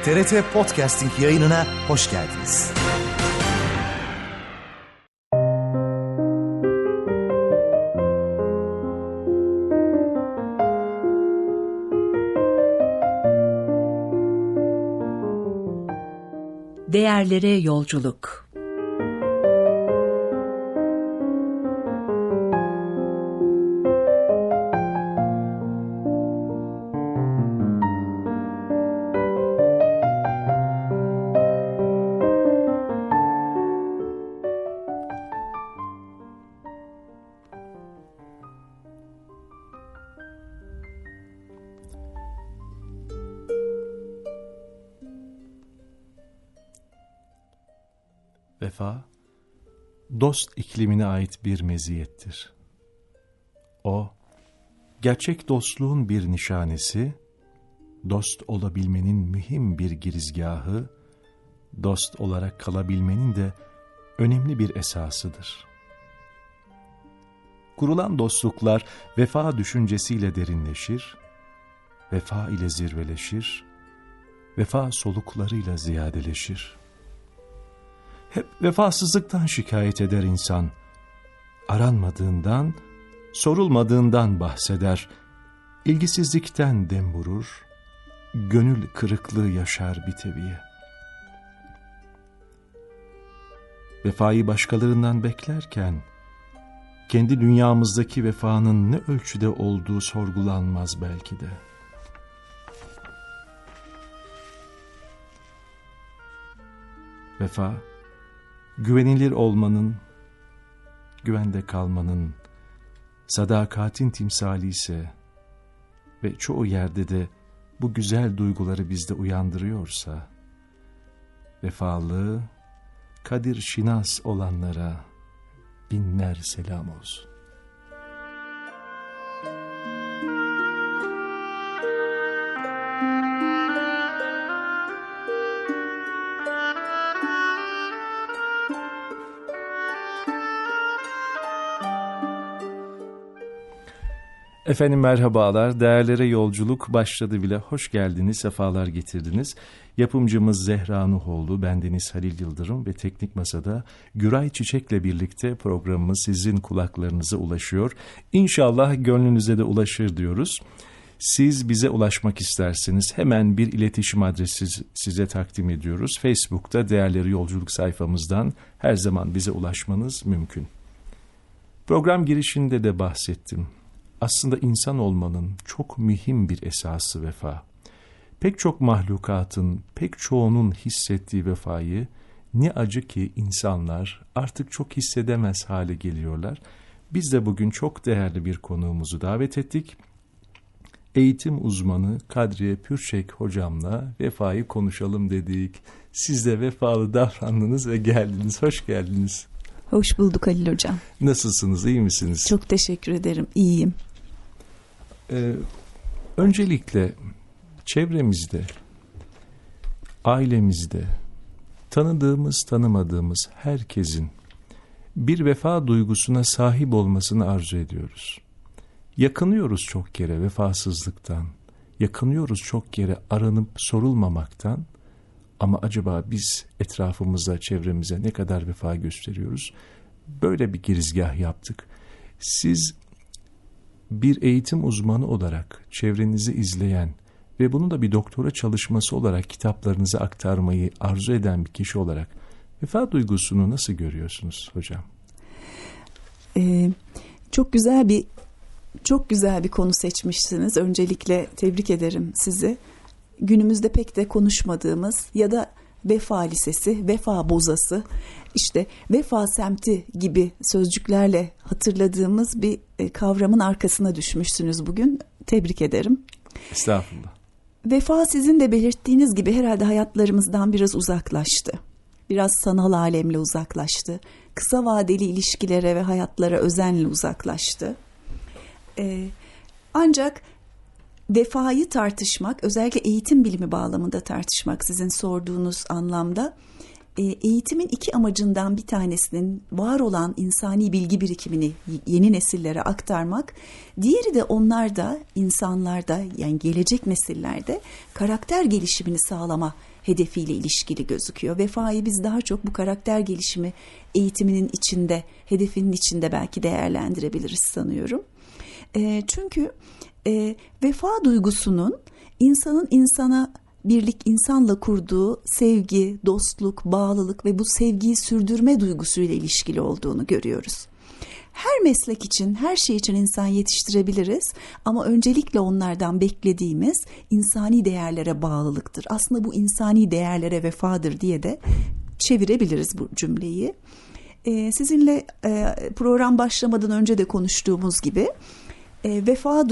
TRT Podcasting yayınına hoş geldiniz. Değerlere yolculuk. Vefa, dost iklimine ait bir meziyettir. O, gerçek dostluğun bir nişanesi, dost olabilmenin mühim bir girizgahı, dost olarak kalabilmenin de önemli bir esasıdır. Kurulan dostluklar vefa düşüncesiyle derinleşir, vefa ile zirveleşir, vefa soluklarıyla ziyadeleşir. Hep vefasızlıktan şikayet eder insan. Aranmadığından, sorulmadığından bahseder. İlgisizlikten dem vurur. Gönül kırıklığı yaşar biteviye. Vefayı başkalarından beklerken, kendi dünyamızdaki vefanın ne ölçüde olduğu sorgulanmaz belki de. Vefa, güvenilir olmanın, güvende kalmanın, sadakatin timsali ise ve çoğu yerde de bu güzel duyguları bizde uyandırıyorsa, vefalı, kadir şinas olanlara binler selam olsun. Efendim merhabalar, değerlere yolculuk başladı bile. Hoş geldiniz, sefalar getirdiniz. Yapımcımız Zehra Nuhoğlu, bendeniz Halil Yıldırım ve Teknik Masa'da Güray Çiçek'le birlikte programımız sizin kulaklarınıza ulaşıyor. İnşallah gönlünüze de ulaşır diyoruz. Siz bize ulaşmak isterseniz hemen bir iletişim adresi size takdim ediyoruz. Facebook'ta Değerleri Yolculuk sayfamızdan her zaman bize ulaşmanız mümkün. Program girişinde de bahsettim. Aslında insan olmanın çok mühim bir esası vefa. Pek çok mahlukatın, pek çoğunun hissettiği vefayı ne acı ki insanlar artık çok hissedemez hale geliyorlar. Biz de bugün çok değerli bir konuğumuzu davet ettik. Eğitim uzmanı Kadriye Pürçek hocamla vefayı konuşalım dedik. Siz de vefalı davrandınız ve geldiniz. Hoş geldiniz. Hoş bulduk Halil Hocam. Nasılsınız, iyi misiniz? Çok teşekkür ederim, iyiyim. Öncelikle çevremizde, ailemizde, tanıdığımız, tanımadığımız herkesin bir vefa duygusuna sahip olmasını arzu ediyoruz. Yakınıyoruz çok kere vefasızlıktan, yakınıyoruz çok kere aranıp sorulmamaktan, ama acaba biz etrafımıza, çevremize ne kadar vefa gösteriyoruz? Böyle bir girizgah yaptık. Siz bir eğitim uzmanı olarak çevrenizi izleyen ve bunu da bir doktora çalışması olarak kitaplarınıza aktarmayı arzu eden bir kişi olarak vefa duygusunu nasıl görüyorsunuz hocam? Çok güzel bir konu seçmişsiniz. Öncelikle tebrik ederim sizi. Günümüzde pek de konuşmadığımız ya da vefa lisesi, vefa bozası, işte vefa semti gibi sözcüklerle hatırladığımız bir kavramın arkasına düşmüşsünüz bugün. Tebrik ederim. Estağfurullah. Vefa sizin de belirttiğiniz gibi herhalde hayatlarımızdan biraz uzaklaştı. Biraz sanal alemle uzaklaştı. Kısa vadeli ilişkilere ve hayatlara özenle uzaklaştı. Ancak vefayı tartışmak, özellikle eğitim bilimi bağlamında tartışmak sizin sorduğunuz anlamda Eğitimin iki amacından bir tanesinin var olan insani bilgi birikimini yeni nesillere aktarmak, diğeri de onlarda, insanlarda, yani gelecek nesillerde karakter gelişimini sağlama hedefiyle ilişkili gözüküyor. Vefayı biz daha çok bu karakter gelişimi eğitiminin içinde, hedefinin içinde belki değerlendirebiliriz sanıyorum. Çünkü vefa duygusunun insanın insana insanla kurduğu sevgi, dostluk, bağlılık ve bu sevgiyi sürdürme duygusuyla ilişkili olduğunu görüyoruz. Her meslek için, her şey için insan yetiştirebiliriz ama öncelikle onlardan beklediğimiz insani değerlere bağlılıktır. Aslında bu insani değerlere vefadır diye de çevirebiliriz bu cümleyi. Sizinle program başlamadan önce de konuştuğumuz gibi vefa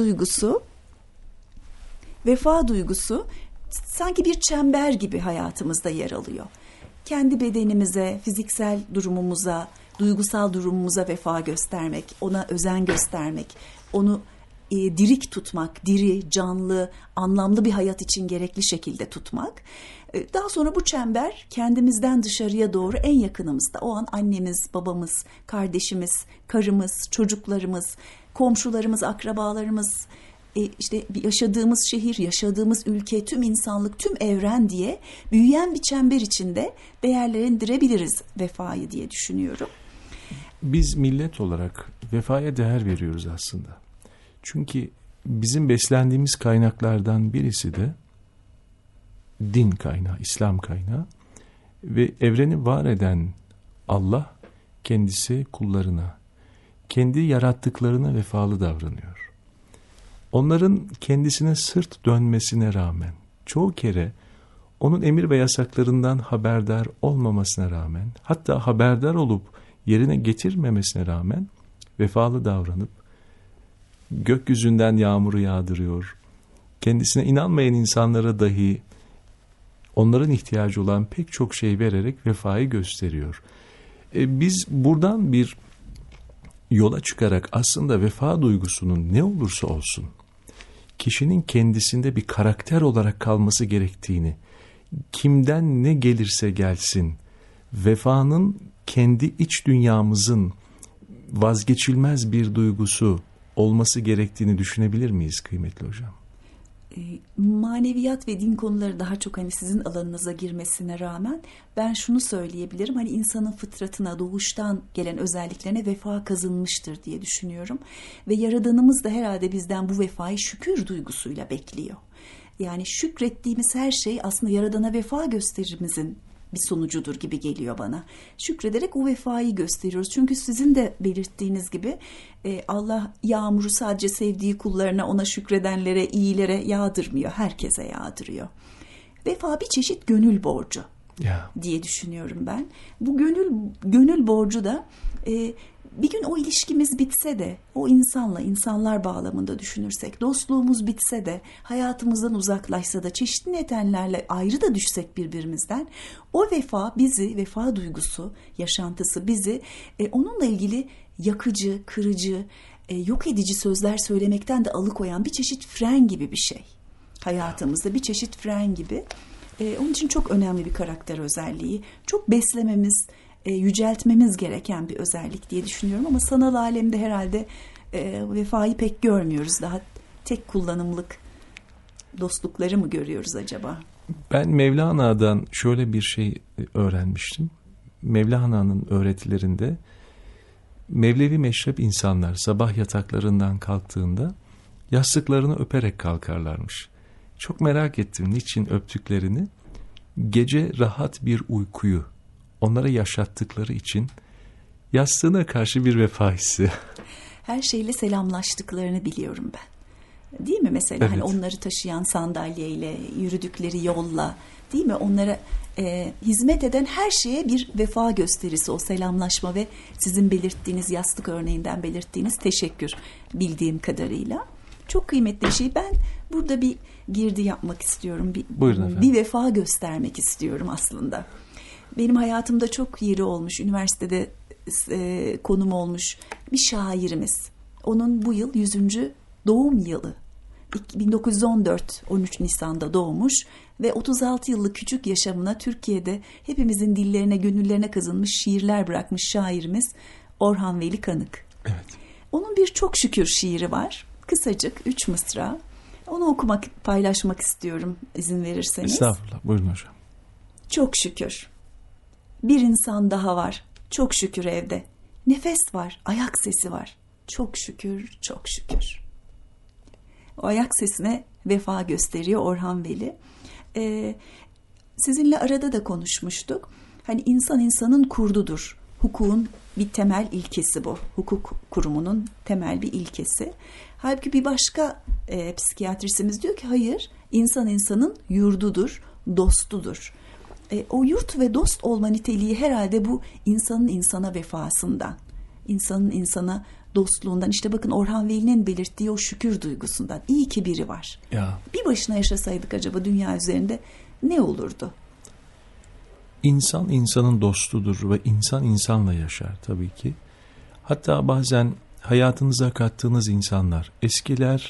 duygusu sanki bir çember gibi hayatımızda yer alıyor. Kendi bedenimize, fiziksel durumumuza, duygusal durumumuza vefa göstermek, ona özen göstermek, onu dirik tutmak, diri, canlı, anlamlı bir hayat için gerekli şekilde tutmak. Daha sonra bu çember kendimizden dışarıya doğru en yakınımızda. O an annemiz, babamız, kardeşimiz, karımız, çocuklarımız, komşularımız, akrabalarımız, işte yaşadığımız şehir, yaşadığımız ülke, tüm insanlık, tüm evren diye büyüyen bir çember içinde değerlendirebiliriz vefayı diye düşünüyorum. Biz millet olarak vefaya değer veriyoruz aslında. Çünkü bizim beslendiğimiz kaynaklardan birisi de din kaynağı, İslam kaynağı ve evreni var eden Allah kendisi kullarına, kendi yarattıklarına vefalı davranıyor. Onların kendisine sırt dönmesine rağmen, çoğu kere onun emir ve yasaklarından haberdar olmamasına rağmen, hatta haberdar olup yerine getirmemesine rağmen vefalı davranıp gökyüzünden yağmuru yağdırıyor. Kendisine inanmayan insanlara dahi onların ihtiyacı olan pek çok şey vererek vefayı gösteriyor. Biz buradan bir yola çıkarak aslında vefa duygusunun ne olursa olsun kişinin kendisinde bir karakter olarak kalması gerektiğini, kimden ne gelirse gelsin, vefanın kendi iç dünyamızın vazgeçilmez bir duygusu olması gerektiğini düşünebilir miyiz kıymetli hocam? Maneviyat ve din konuları daha çok hani sizin alanınıza girmesine rağmen ben şunu söyleyebilirim. Hani insanın fıtratına, doğuştan gelen özelliklerine vefa kazınmıştır diye düşünüyorum. Ve Yaradanımız da herhalde bizden bu vefayı şükür duygusuyla bekliyor. Yani şükrettiğimiz her şey aslında Yaradan'a vefa gösterimizin bir sonucudur gibi geliyor bana. Şükrederek o vefayı gösteriyoruz. Çünkü sizin de belirttiğiniz gibi Allah yağmuru sadece sevdiği kullarına, ona şükredenlere, iyilere yağdırmıyor. Herkese yağdırıyor. Vefa bir çeşit gönül borcu diye düşünüyorum ben. Bu gönül borcu da bir gün o ilişkimiz bitse de, o insanlar bağlamında düşünürsek, dostluğumuz bitse de, hayatımızdan uzaklaşsa da, çeşitli nedenlerle ayrı da düşsek birbirimizden, o vefa duygusu, yaşantısı bizi onunla ilgili yakıcı, kırıcı, yok edici sözler söylemekten de alıkoyan bir çeşit fren gibi bir şey. Hayatımızda bir çeşit fren gibi. Onun için çok önemli bir karakter özelliği. Çok beslememiz, yüceltmemiz gereken bir özellik diye düşünüyorum ama sanal alemde herhalde vefayı pek görmüyoruz. Daha tek kullanımlık dostlukları mı görüyoruz acaba? Ben Mevlana'dan şöyle bir şey öğrenmiştim. Mevlana'nın öğretilerinde Mevlevi meşrep insanlar sabah yataklarından kalktığında yastıklarını öperek kalkarlarmış. Çok merak ettim niçin öptüklerini. Gece rahat bir uykuyu onlara yaşattıkları için yastığına karşı bir vefa hissi. Her şeyle selamlaştıklarını biliyorum ben. Değil mi mesela? Evet. Hani onları taşıyan sandalyeyle, yürüdükleri yolla, değil mi? Onlara hizmet eden her şeye bir vefa gösterisi, o selamlaşma ve sizin belirttiğiniz yastık örneğinden belirttiğiniz teşekkür bildiğim kadarıyla. Çok kıymetli bir şey. Ben burada bir girdi yapmak istiyorum. Bir vefa göstermek istiyorum aslında. Benim hayatımda çok yeri olmuş, üniversitede konum olmuş bir şairimiz. Onun bu yıl 100. doğum yılı. 1914 13 Nisan'da doğmuş ve 36 yıllık küçük yaşamına Türkiye'de hepimizin dillerine, gönüllerine kazınmış şiirler bırakmış şairimiz Orhan Veli Kanık. Evet. Onun bir Çok Şükür şiiri var. Kısacık 3 mısra. Onu paylaşmak istiyorum izin verirseniz. Estağfurullah, buyurun hocam. Çok şükür. Bir insan daha var. Çok şükür evde. Nefes var, ayak sesi var. Çok şükür, çok şükür. O ayak sesine vefa gösteriyor Orhan Veli. Sizinle arada da konuşmuştuk. Hani insan insanın kurdudur. Hukukun bir temel ilkesi bu. Hukuk kurumunun temel bir ilkesi. Halbuki bir başka psikiyatrisimiz diyor ki hayır, insan insanın yurdudur, dostudur. O yurt ve dost olma niteliği herhalde bu insanın insana vefasından, insanın insana dostluğundan. İşte bakın Orhan Veli'nin belirttiği o şükür duygusundan. İyi ki biri var. Ya. Bir başına yaşasaydık acaba dünya üzerinde ne olurdu? İnsan insanın dostudur ve insan insanla yaşar tabii ki. Hatta bazen hayatınıza kattığınız insanlar, eskiler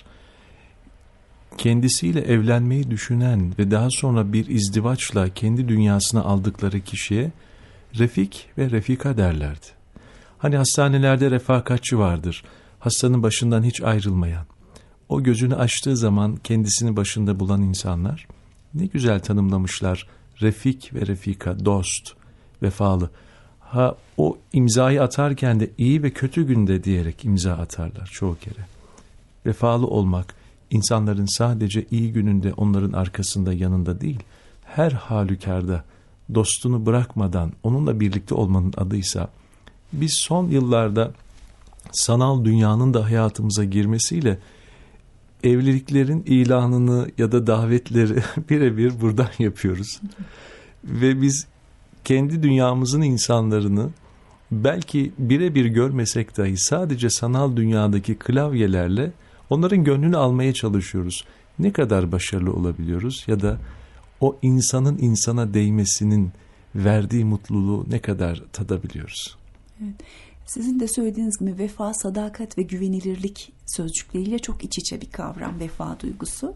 kendisiyle evlenmeyi düşünen ve daha sonra bir izdivaçla kendi dünyasına aldıkları kişiye refik ve refika derlerdi. Hani hastanelerde refakatçi vardır, hastanın başından hiç ayrılmayan. O gözünü açtığı zaman kendisini başında bulan insanlar ne güzel tanımlamışlar. Refik ve refika, dost, vefalı. O imzayı atarken de iyi ve kötü günde diyerek imza atarlar çoğu kere. Vefalı olmak, insanların sadece iyi gününde onların arkasında, yanında değil, her halükarda dostunu bırakmadan onunla birlikte olmanın adıysa, biz son yıllarda sanal dünyanın da hayatımıza girmesiyle evliliklerin ilanını ya da davetleri birebir buradan yapıyoruz. Ve biz kendi dünyamızın insanlarını belki birebir görmesek dahi sadece sanal dünyadaki klavyelerle onların gönlünü almaya çalışıyoruz. Ne kadar başarılı olabiliyoruz ya da o insanın insana değmesinin verdiği mutluluğu ne kadar tadabiliyoruz? Evet. Sizin de söylediğiniz gibi vefa, sadakat ve güvenilirlik sözcükleriyle çok iç içe bir kavram vefa duygusu.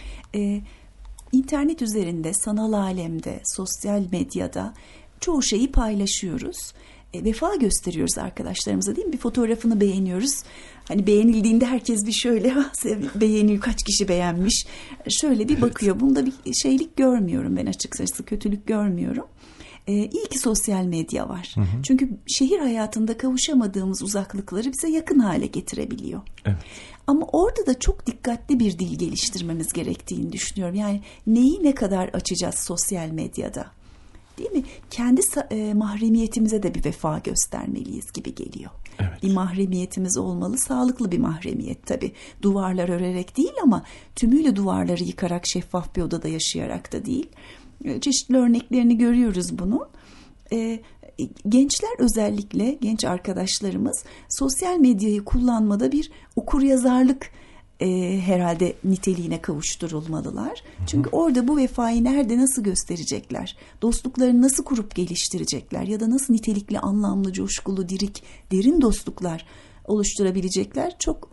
İnternet üzerinde, sanal alemde, sosyal medyada çoğu şeyi paylaşıyoruz. Vefa gösteriyoruz arkadaşlarımıza, değil mi? Bir fotoğrafını beğeniyoruz. Hani beğenildiğinde herkes bir şöyle beğeniyor, kaç kişi beğenmiş. Şöyle bir bakıyor. Bunda bir şeylik görmüyorum ben açıkçası, kötülük görmüyorum. İyi ki sosyal medya var. Hı hı. Çünkü şehir hayatında kavuşamadığımız uzaklıkları bize yakın hale getirebiliyor. Evet. Ama orada da çok dikkatli bir dil geliştirmemiz gerektiğini düşünüyorum. Yani neyi ne kadar açacağız sosyal medyada? Değil mi? Kendi mahremiyetimize de bir vefa göstermeliyiz gibi geliyor. Evet. Bir mahremiyetimiz olmalı. Sağlıklı bir mahremiyet tabii. Duvarlar örerek değil ama tümüyle duvarları yıkarak, şeffaf bir odada yaşayarak da değil. Çeşitli örneklerini görüyoruz bunun. Gençler, özellikle genç arkadaşlarımız sosyal medyayı kullanmada bir okuryazarlık herhalde niteliğine kavuşturulmalılar. Çünkü orada bu vefayı nerede, nasıl gösterecekler? Dostluklarını nasıl kurup geliştirecekler? Ya da nasıl nitelikli, anlamlı, coşkulu, derin dostluklar oluşturabilecekler? Çok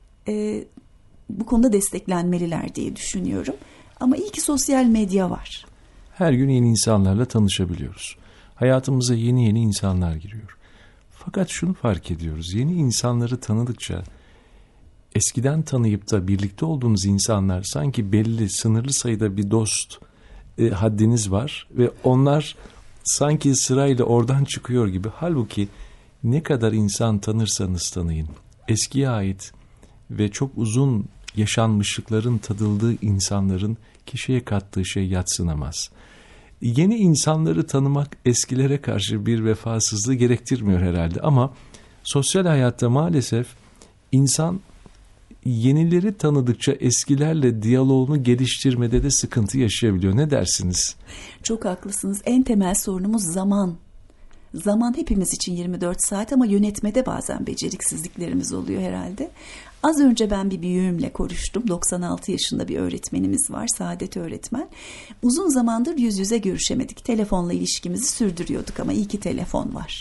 bu konuda desteklenmeliler diye düşünüyorum. Ama iyi ki sosyal medya var. Her gün yeni insanlarla tanışabiliyoruz. Hayatımıza yeni insanlar giriyor. Fakat şunu fark ediyoruz. Yeni insanları tanıdıkça eskiden tanıyıp da birlikte olduğunuz insanlar sanki belli, sınırlı sayıda bir dost haddiniz var ve onlar sanki sırayla oradan çıkıyor gibi. Halbuki ne kadar insan tanırsanız tanıyın, eskiye ait ve çok uzun yaşanmışlıkların tadıldığı insanların kişiye kattığı şey yadsınamaz. Yeni insanları tanımak eskilere karşı bir vefasızlığı gerektirmiyor herhalde ama sosyal hayatta maalesef insan yenileri tanıdıkça eskilerle diyaloğunu geliştirmede de sıkıntı yaşayabiliyor. Ne dersiniz? Çok haklısınız. En temel sorunumuz zaman. Zaman hepimiz için 24 saat ama yönetmede bazen beceriksizliklerimiz oluyor herhalde. Az önce ben bir büyüğümle konuştum. 96 yaşında bir öğretmenimiz var, Saadet öğretmen. Uzun zamandır yüz yüze görüşemedik. Telefonla ilişkimizi sürdürüyorduk ama iyi ki telefon var.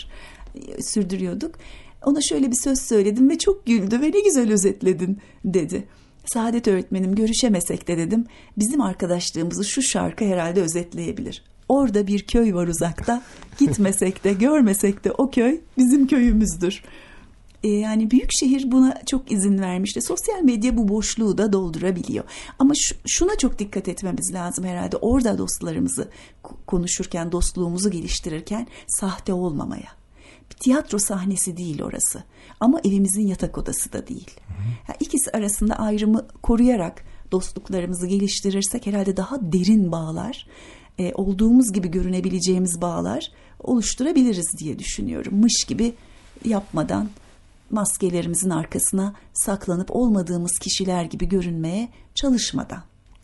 Sürdürüyorduk. Ona şöyle bir söz söyledim ve çok güldü ve ne güzel özetledin dedi. Saadet öğretmenim görüşemesek de dedim, bizim arkadaşlığımızı şu şarkı herhalde özetleyebilir. Orada bir köy var uzakta, gitmesek de görmesek de o köy bizim köyümüzdür. Yani büyük şehir buna çok izin vermişti. Sosyal medya bu boşluğu da doldurabiliyor. Ama şuna çok dikkat etmemiz lazım herhalde. Orada dostlarımızı konuşurken, dostluğumuzu geliştirirken sahte olmamaya. Bir tiyatro sahnesi değil orası. Ama evimizin yatak odası da değil. Yani ikisi arasında ayrımı koruyarak dostluklarımızı geliştirirsek herhalde daha derin bağlar, olduğumuz gibi görünebileceğimiz bağlar oluşturabiliriz diye düşünüyorum. Mış gibi yapmadan, maskelerimizin arkasına saklanıp olmadığımız kişiler gibi görünmeye çalışmadan.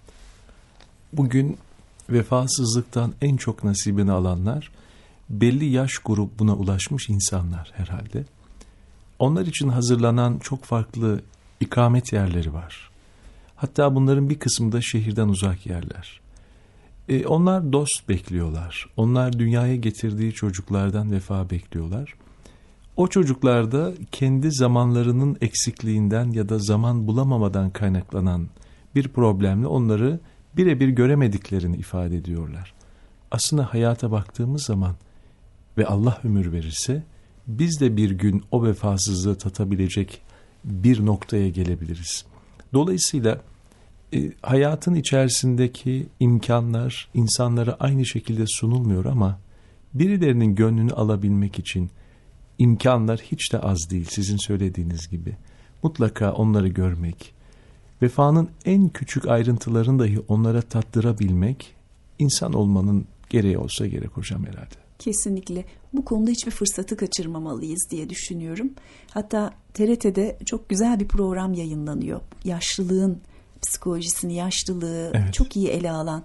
Bugün vefasızlıktan en çok nasibini alanlar belli yaş grubuna ulaşmış insanlar herhalde. Onlar için hazırlanan çok farklı ikamet yerleri var. Hatta bunların bir kısmı da şehirden uzak yerler. Onlar dost bekliyorlar. Onlar dünyaya getirdiği çocuklardan vefa bekliyorlar. O çocuklar da kendi zamanlarının eksikliğinden ya da zaman bulamamadan kaynaklanan bir problemle onları birebir göremediklerini ifade ediyorlar. Aslında hayata baktığımız zaman ve Allah ömür verirse biz de bir gün o vefasızlığı tatabilecek bir noktaya gelebiliriz. Dolayısıyla hayatın içerisindeki imkanlar insanlara aynı şekilde sunulmuyor ama birilerinin gönlünü alabilmek için imkanlar hiç de az değil, sizin söylediğiniz gibi. Mutlaka onları görmek, vefanın en küçük ayrıntılarını dahi onlara tattırabilmek insan olmanın gereği olsa gerek hocam herhalde. Kesinlikle. Bu konuda hiçbir fırsatı kaçırmamalıyız diye düşünüyorum. Hatta TRT'de çok güzel bir program yayınlanıyor. Yaşlılığın psikolojisini, yaşlılığı çok iyi ele alan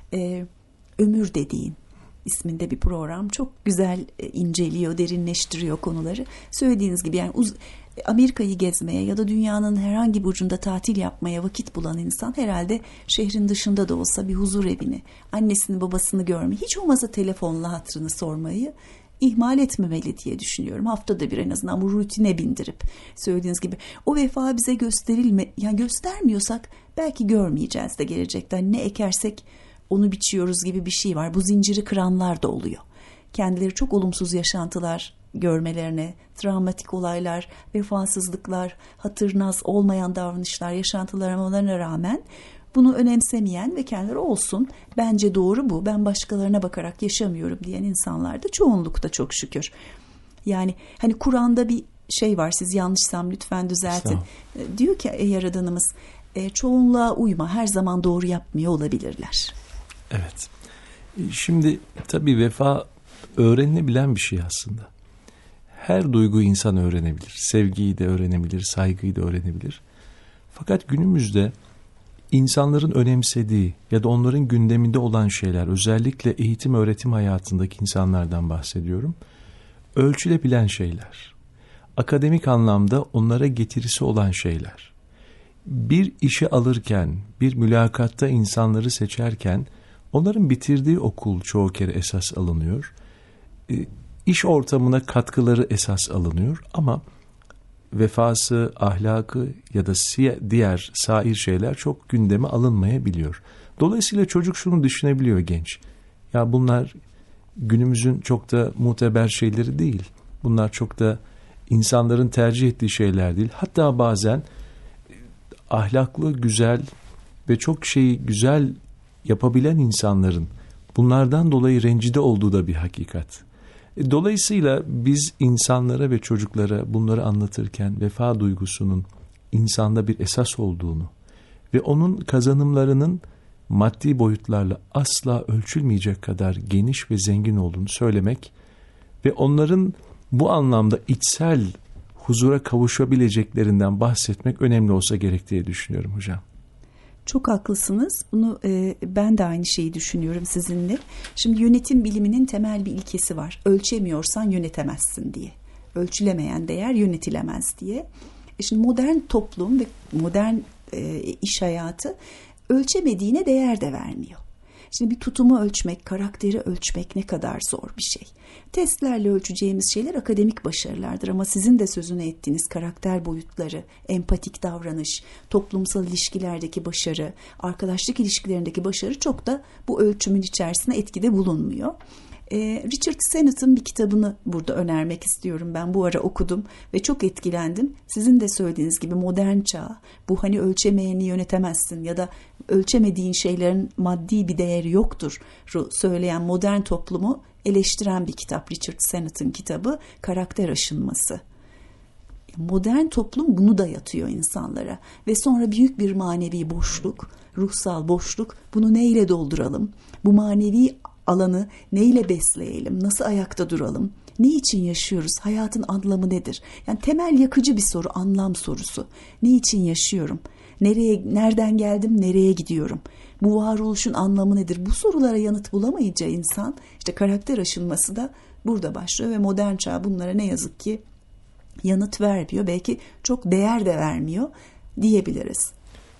Ömür Dediğin isminde bir program. Çok güzel inceliyor, derinleştiriyor konuları. Söylediğiniz gibi yani Amerika'yı gezmeye ya da dünyanın herhangi bir ucunda tatil yapmaya vakit bulan insan herhalde şehrin dışında da olsa bir huzur evini, annesini babasını görmeyi, hiç olmazsa telefonla hatırını sormayı ihmal etmemeli diye düşünüyorum. Haftada bir en azından bu rutine bindirip söylediğiniz gibi o vefa bize yani göstermiyorsak belki görmeyeceğiz de gelecekten. Ne ekersek onu biçiyoruz gibi bir şey var. Bu zinciri kıranlar da oluyor. Kendileri çok olumsuz yaşantılar görmelerine, travmatik olaylar, vefasızlıklar, hatırnaz olmayan davranışlar, yaşantılarına rağmen bunu önemsemeyen ve kendileri olsun, bence doğru bu, ben başkalarına bakarak yaşamıyorum diyen insanlar da çoğunlukta çok şükür. Yani hani Kur'an'da bir şey var, siz yanlışsam lütfen düzeltin. Diyor ki Yaradanımız, çoğunluğa uyma, her zaman doğru yapmıyor olabilirler. Evet. Şimdi tabii vefa öğrenilebilen bir şey aslında. Her duyguyu insan öğrenebilir. Sevgiyi de öğrenebilir, saygıyı da öğrenebilir. Fakat günümüzde insanların önemsediği ya da onların gündeminde olan şeyler, özellikle eğitim öğretim hayatındaki insanlardan bahsediyorum, ölçülebilen şeyler. Akademik anlamda onlara getirisi olan şeyler. Bir işe alırken, bir mülakatta insanları seçerken onların bitirdiği okul çoğu kere esas alınıyor. İş ortamına katkıları esas alınıyor ama vefası, ahlakı ya da diğer sair şeyler çok gündeme alınmayabiliyor. Dolayısıyla çocuk şunu düşünebiliyor, genç. Ya bunlar günümüzün çok da muteber şeyleri değil. Bunlar çok da insanların tercih ettiği şeyler değil. Hatta bazen ahlaklı, güzel ve çok şeyi güzel yapabilen insanların bunlardan dolayı rencide olduğu da bir hakikat. Dolayısıyla biz insanlara ve çocuklara bunları anlatırken vefa duygusunun insanda bir esas olduğunu ve onun kazanımlarının maddi boyutlarla asla ölçülmeyecek kadar geniş ve zengin olduğunu söylemek ve onların bu anlamda içsel huzura kavuşabileceklerinden bahsetmek önemli olsa gerek diye düşünüyorum hocam. Çok haklısınız. Bunu ben de aynı şeyi düşünüyorum sizinle. Şimdi yönetim biliminin temel bir ilkesi var. Ölçemiyorsan yönetemezsin diye. Ölçülemeyen değer yönetilemez diye. Şimdi modern toplum ve modern iş hayatı ölçemediğine değer de vermiyor. Şimdi bir tutumu ölçmek, karakteri ölçmek ne kadar zor bir şey. Testlerle ölçeceğimiz şeyler akademik başarılardır ama sizin de sözünü ettiğiniz karakter boyutları, empatik davranış, toplumsal ilişkilerdeki başarı, arkadaşlık ilişkilerindeki başarı çok da bu ölçümün içerisinde etkide bulunmuyor. Richard Sennett'ın bir kitabını burada önermek istiyorum. Ben bu ara okudum ve çok etkilendim. Sizin de söylediğiniz gibi modern çağ, bu hani ölçemeyeni yönetemezsin ya da ölçemediğin şeylerin maddi bir değeri yoktur söyleyen modern toplumu eleştiren bir kitap. Richard Sennett'ın kitabı Karakter Aşınması. Modern toplum bunu dayatıyor insanlara ve sonra büyük bir manevi boşluk, ruhsal boşluk, bunu neyle dolduralım? Bu manevi alanı neyle besleyelim? Nasıl ayakta duralım? Ne için yaşıyoruz? Hayatın anlamı nedir? Yani temel yakıcı bir soru, anlam sorusu. Ne için yaşıyorum? Nereden geldim, nereye gidiyorum? Bu varoluşun anlamı nedir? Bu sorulara yanıt bulamayınca insan, işte karakter aşınması da burada başlıyor ve modern çağ bunlara ne yazık ki yanıt vermiyor. Belki çok değer de vermiyor diyebiliriz.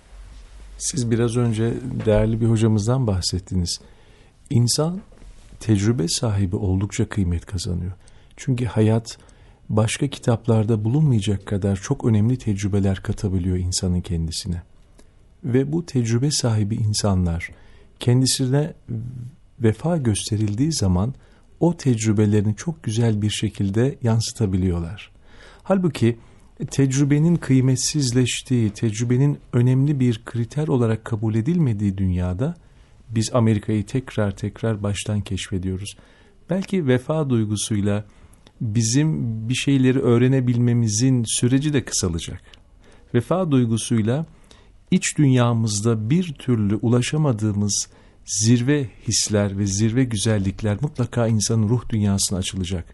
Siz biraz önce değerli bir hocamızdan bahsettiniz. İnsan tecrübe sahibi oldukça kıymet kazanıyor. Çünkü hayat başka kitaplarda bulunmayacak kadar çok önemli tecrübeler katabiliyor insanın kendisine. Ve bu tecrübe sahibi insanlar kendisine vefa gösterildiği zaman o tecrübelerini çok güzel bir şekilde yansıtabiliyorlar. Halbuki tecrübenin kıymetsizleştiği, tecrübenin önemli bir kriter olarak kabul edilmediği dünyada biz Amerika'yı tekrar baştan keşfediyoruz. Belki vefa duygusuyla bizim bir şeyleri öğrenebilmemizin süreci de kısalacak. Vefa duygusuyla iç dünyamızda bir türlü ulaşamadığımız zirve hisler ve zirve güzellikler mutlaka insanın ruh dünyasına açılacak.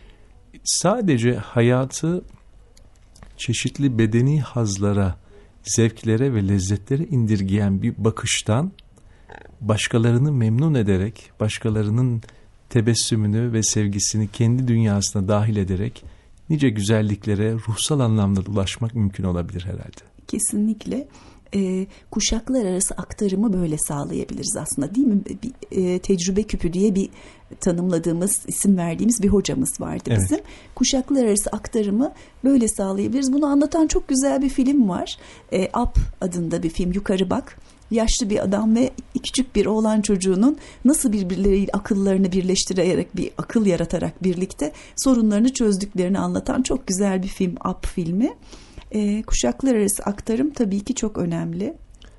Sadece hayatı çeşitli bedeni hazlara, zevklere ve lezzetlere indirgeyen bir bakıştan başkalarını memnun ederek, başkalarının tebessümünü ve sevgisini kendi dünyasına dahil ederek nice güzelliklere ruhsal anlamda ulaşmak mümkün olabilir herhalde. Kesinlikle. Kuşaklar arası aktarımı böyle sağlayabiliriz aslında, değil mi? Tecrübe küpü diye bir tanımladığımız, isim verdiğimiz bir hocamız vardı bizim. Evet. Kuşaklar arası aktarımı böyle sağlayabiliriz. Bunu anlatan çok güzel bir film var. Up adında bir film, Yukarı Bak. Yaşlı bir adam ve küçük bir oğlan çocuğunun nasıl birbirleriyle akıllarını birleştirerek bir akıl yaratarak birlikte sorunlarını çözdüklerini anlatan çok güzel bir film, Up filmi. Kuşaklar arası aktarım tabii ki çok önemli.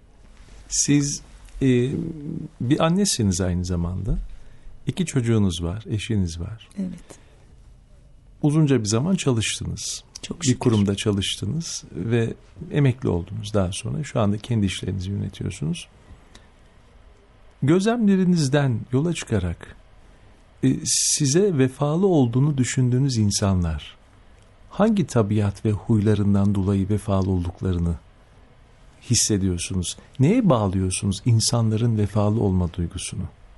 Siz bir annesiniz aynı zamanda. 2 çocuğunuz var, eşiniz var. Evet. Uzunca bir zaman çalıştınız. Çok şükür. Bir kurumda çalıştınız ve emekli oldunuz daha sonra. Şu anda kendi işlerinizi yönetiyorsunuz. Gözlemlerinizden yola çıkarak size vefalı olduğunu düşündüğünüz insanlar hangi tabiat ve huylarından dolayı vefalı olduklarını hissediyorsunuz? Neye bağlıyorsunuz insanların vefalı olma duygusunu?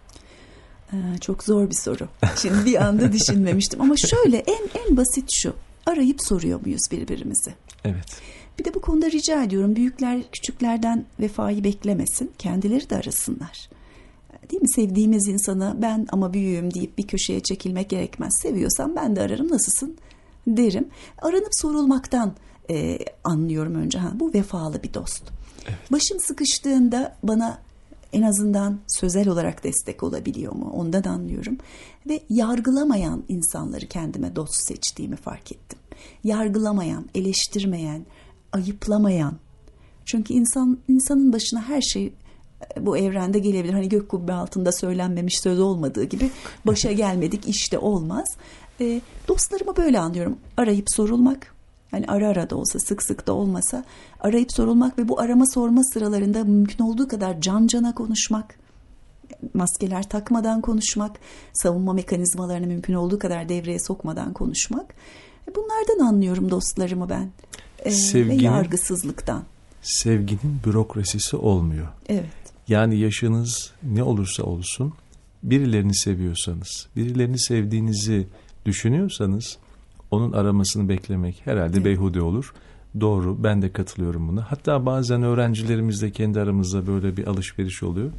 Çok zor bir soru. Şimdi bir anda düşünmemiştim ama şöyle en basit şu. Arayıp soruyor muyuz birbirimizi? Evet. Bir de bu konuda rica ediyorum, büyükler küçüklerden vefayı beklemesin. Kendileri de arasınlar. Değil mi? Sevdiğimiz insana ben ama büyüğüm deyip bir köşeye çekilmek gerekmez. Seviyorsam ben de ararım, nasılsın derim. Aranıp sorulmaktan anlıyorum önce. Bu vefalı bir dost. Evet. Başım sıkıştığında bana en azından sözel olarak destek olabiliyor mu? Ondan anlıyorum. Ve yargılamayan insanları kendime dost seçtiğimi fark ettim. Yargılamayan, eleştirmeyen, ayıplamayan. Çünkü insanın başına her şey bu evrende gelebilir. Hani gök kubbe altında söylenmemiş söz olmadığı gibi başa gelmedik işte olmaz. Dostlarımı böyle anlıyorum. Arayıp sorulmak, hani ara da olsa, sık sık da olmasa arayıp sorulmak ve bu arama sorma sıralarında mümkün olduğu kadar can cana konuşmak, maskeler takmadan konuşmak, savunma mekanizmalarını mümkün olduğu kadar devreye sokmadan konuşmak. Bunlardan anlıyorum dostlarımı ben. Ve yargısızlıktan. Sevginin bürokrasisi olmuyor. Evet. Yani yaşınız ne olursa olsun, birilerini seviyorsanız, birilerini sevdiğinizi düşünüyorsanız onun aramasını beklemek herhalde beyhude olur. Doğru, ben de katılıyorum buna. Hatta bazen öğrencilerimizle kendi aramızda böyle bir alışveriş oluyor.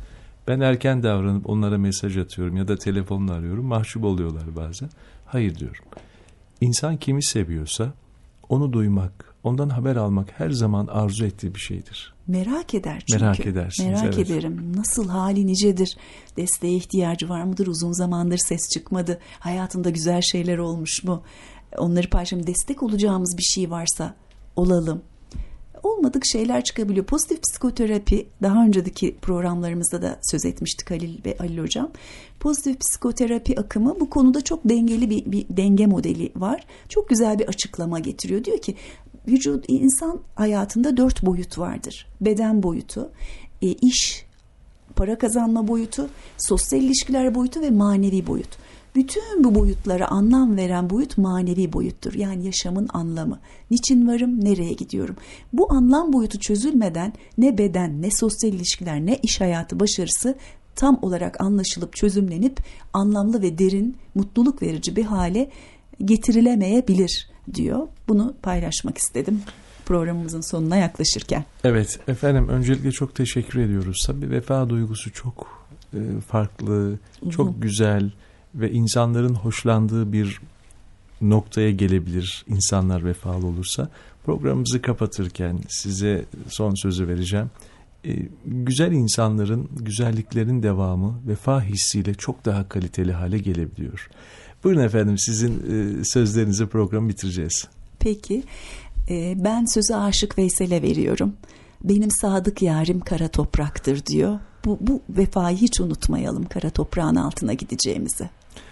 Ben erken davranıp onlara mesaj atıyorum ya da telefonla arıyorum. Mahcup oluyorlar bazen. Hayır diyorum. İnsan kimi seviyorsa onu duymak, ondan haber almak her zaman arzu ettiği bir şeydir. Merak eder çünkü. Merak edersiniz. Merak evet. ederim. Nasıl, hali nicedir? Desteğe ihtiyacı var mıdır? Uzun zamandır ses çıkmadı. Hayatında güzel şeyler olmuş mu? Onları paylaşalım. Destek olacağımız bir şey varsa olalım. Olmadık şeyler çıkabiliyor. Pozitif psikoterapi, daha önceki programlarımızda da söz etmiştik Halil ve Ali Hocam. Pozitif psikoterapi akımı bu konuda çok dengeli bir denge modeli var. Çok güzel bir açıklama getiriyor. Diyor ki insan hayatında 4 boyut vardır. Beden boyutu, iş, para kazanma boyutu, sosyal ilişkiler boyutu ve manevi boyut. Bütün bu boyutlara anlam veren boyut manevi boyuttur. Yani yaşamın anlamı. Niçin varım, nereye gidiyorum? Bu anlam boyutu çözülmeden ne beden, ne sosyal ilişkiler, ne iş hayatı başarısı tam olarak anlaşılıp çözümlenip anlamlı ve derin, mutluluk verici bir hale getirilemeyebilir diyor. Bunu paylaşmak istedim programımızın sonuna yaklaşırken. Evet efendim, öncelikle çok teşekkür ediyoruz. Tabii vefa duygusu çok farklı, çok güzel ve insanların hoşlandığı bir noktaya gelebilir insanlar vefalı olursa. Programımızı kapatırken size son sözü vereceğim. Güzel insanların, güzelliklerin devamı vefa hissiyle çok daha kaliteli hale gelebiliyor. Buyurun efendim, sizin sözlerinizi programı bitireceğiz. Peki, ben sözü Aşık Veysel'e veriyorum. Benim sadık yarim kara topraktır diyor. Bu vefayı hiç unutmayalım, kara toprağın altına gideceğimizi.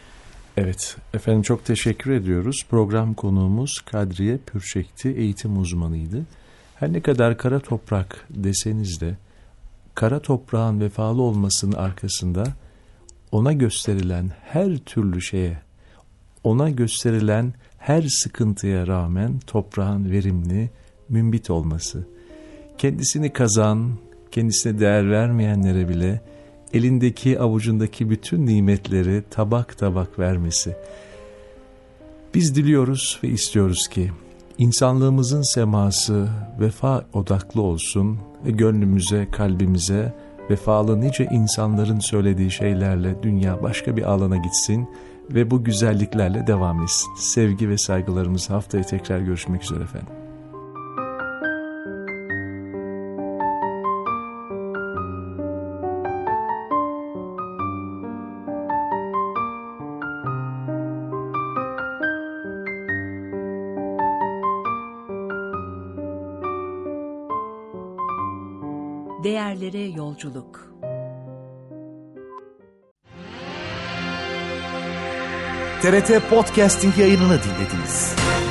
Evet efendim, çok teşekkür ediyoruz. Program konuğumuz Kadriye Pürçek'ti, eğitim uzmanıydı. Her ne kadar kara toprak deseniz de kara toprağın vefalı olmasının arkasında ona gösterilen her türlü şeye, ona gösterilen her sıkıntıya rağmen toprağın verimli, mümbit olması, kendisini kazan, kendisine değer vermeyenlere bile elindeki, avucundaki bütün nimetleri tabak tabak vermesi. Biz diliyoruz ve istiyoruz ki insanlığımızın seması vefa odaklı olsun ve gönlümüze, kalbimize vefalı nice insanların söylediği şeylerle dünya başka bir alana gitsin ve bu güzelliklerle devam etsin. Sevgi ve saygılarımız, haftaya tekrar görüşmek üzere efendim. Değerlere yolculuk. TRT Podcasting yayınını dinlediniz.